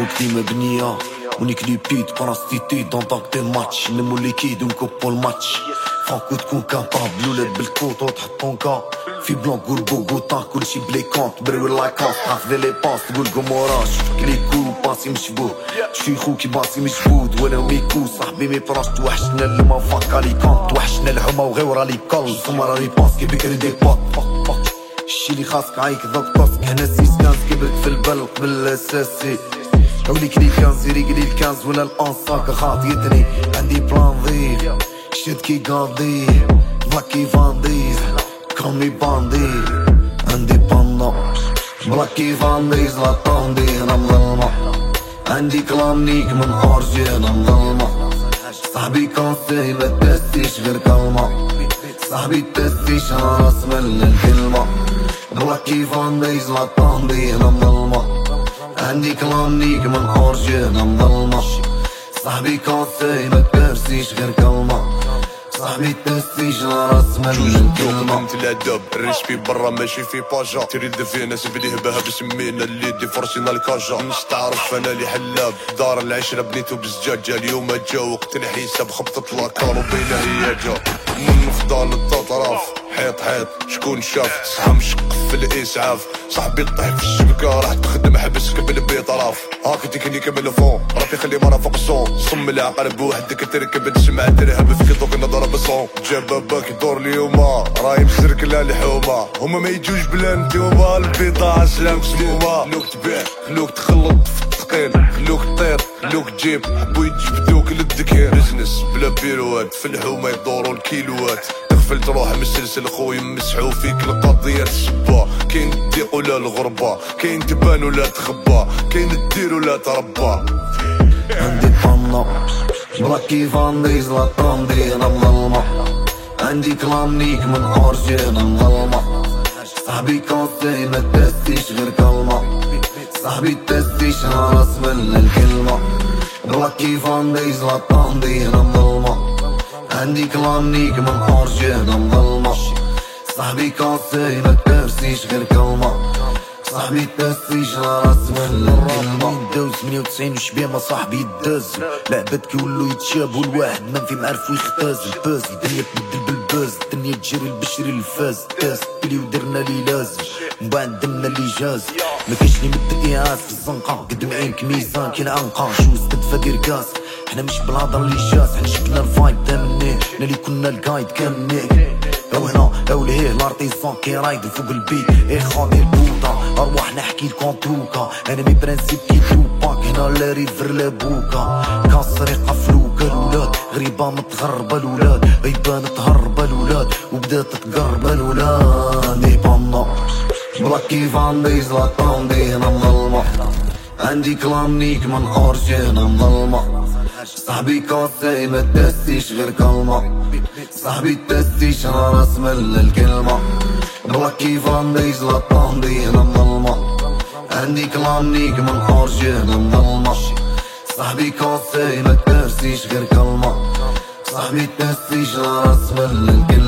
بوك ديما بنية ونيك لي بيد باراستيتي دون داك دي ماتش نمو ليكيد ونكوبو الماتش فانكو تكون كابابل ولاد بالكوطو تحطونكا في بلون قول بوغوتا كلشي بلي كونت بريو لايكونت حافظي لي باس تقول قموراش كليكو باسي مشبوه شي خوكي باسي مشبود وانا وميكو صاحبي مي براش توحشنا لما فاكا لي كونت توحشنا الحما وغير ورا لي كل سما راني باسكي بكري دي بوت الشي اللي خاصك عايك ضوك طاسك هنا سيسكانس كبرت في البال قبل الاساسي وليك لي كانز يريق لي الكانز ولا الانصاك خاطيتني عندي بلان ضيف شد كي قاضي بلاكي فانديز كومي باندي عندي باندا بلاكي فانديز لا طاندي انا مظلمة عندي كلامنيك من ارجي انا مظلمة صاحبي كونسي ما تستيش غير كلمة صاحبي تستيش انا راس من الكلمة بلاكي فانديز لا طاندي انا مظلمة عندي كلامنيك من ارجي انا مظلمة صاحبي كونسي ما ترسيش غير كلمة صاحبي تستيش انا راس من الكلمة انت الادب الريش في برا ماشي في باجا تريد في ناس بليه بها بسمينا اللي دي فرشينا الكاجا نستعرف انا اللي حلاب دار العشرة بنيتو بزجاجة اليوم جا وقت الحساب خبطت لاكار وبينا هي جا من فضال التطراف حيط حيط شكون شاف صحا مشق في الاسعاف صاحبي طيح في الشبكة راح تخدم حبس قبل بيطراف هاك تكنيك من الفون ربي خلي مرة فوق الصون صم العقل بوحدك تركب تسمع ترهب فيك دوك نضرب الصون جاب باباك يدور اليوما راهي مسركلة الحومة هما ما يجوش بلا نتوما البضاعة سلام مسمومة خلوك تبيع خلوك تخلط في الثقيل خلوك تطير خلوك تجيب حبو يجبدوك للذكير بزنس بلا بيروات في الحومة يدورو الكيلوات تغفل تروح مسلسل خويا مسحو فيك القضية السبا كاين تضيق ولا الغربة كاين تبان ولا تخبى كاين تدير ولا تربى عندي باندا بلاكي فانديز لا طاندي انا مظلمة عندي كلامنيك من ارجي انا مظلمة صاحبي كونسي ما تستيش غير كلمة صاحبي تستيش انا راس من الكلمة بلاكي فانديز لا طاندي انا مظلمة عندي كلامنيك من ارجي انا مظلمة صاحبي كونسي ما ترسيش غير كلمة صاحبي تستيش انا راس من الكلمة داو 98 وشبيه ما صاحبي يداز لعبات كيولو يتشابو الواحد ما في معرفو يختاز الباز الدنيا تبدل بالباز الدنيا تجري البشري الفاز تاس اللي ودرنا لي لازم من بعد دمنا اللي جاز ما كاينش لي مد ايعاز في الزنقة قدم عينك ميزان كاين عنقة شو استدفى دير كاس حنا مش بالهضر اللي جاز حنا شفنا الفايت تامنيه حنا اللي كنا القايد كاملين او هنا او لهيه لارتيسون كي رايد فوق البيت اي خاطي البوطة ارواح نحكي الكونتروكا انا مي برانسيب كي توباك هنا لا ريفر لا بوكا كاسريقة فلوكا الولاد غريبة متغربة الولاد غيبان تهربة الولاد وبدات تقرب الولاد دي باندا بلاكي فانديز لا طاندي انا مظلمة عندي كلامنيك من ارجي انا مظلمة صاحبي كاسي ما تستيش غير كلمة صاحبي تستيش انا راس من الكلمة بلاكي فانديز لا طاندي انا مظلمة عندي كلامنيك من ارجي انا مظلمة صاحبي كاسي ما ترسيش غير كلمة صاحبي تستيش انا راس من الكلمة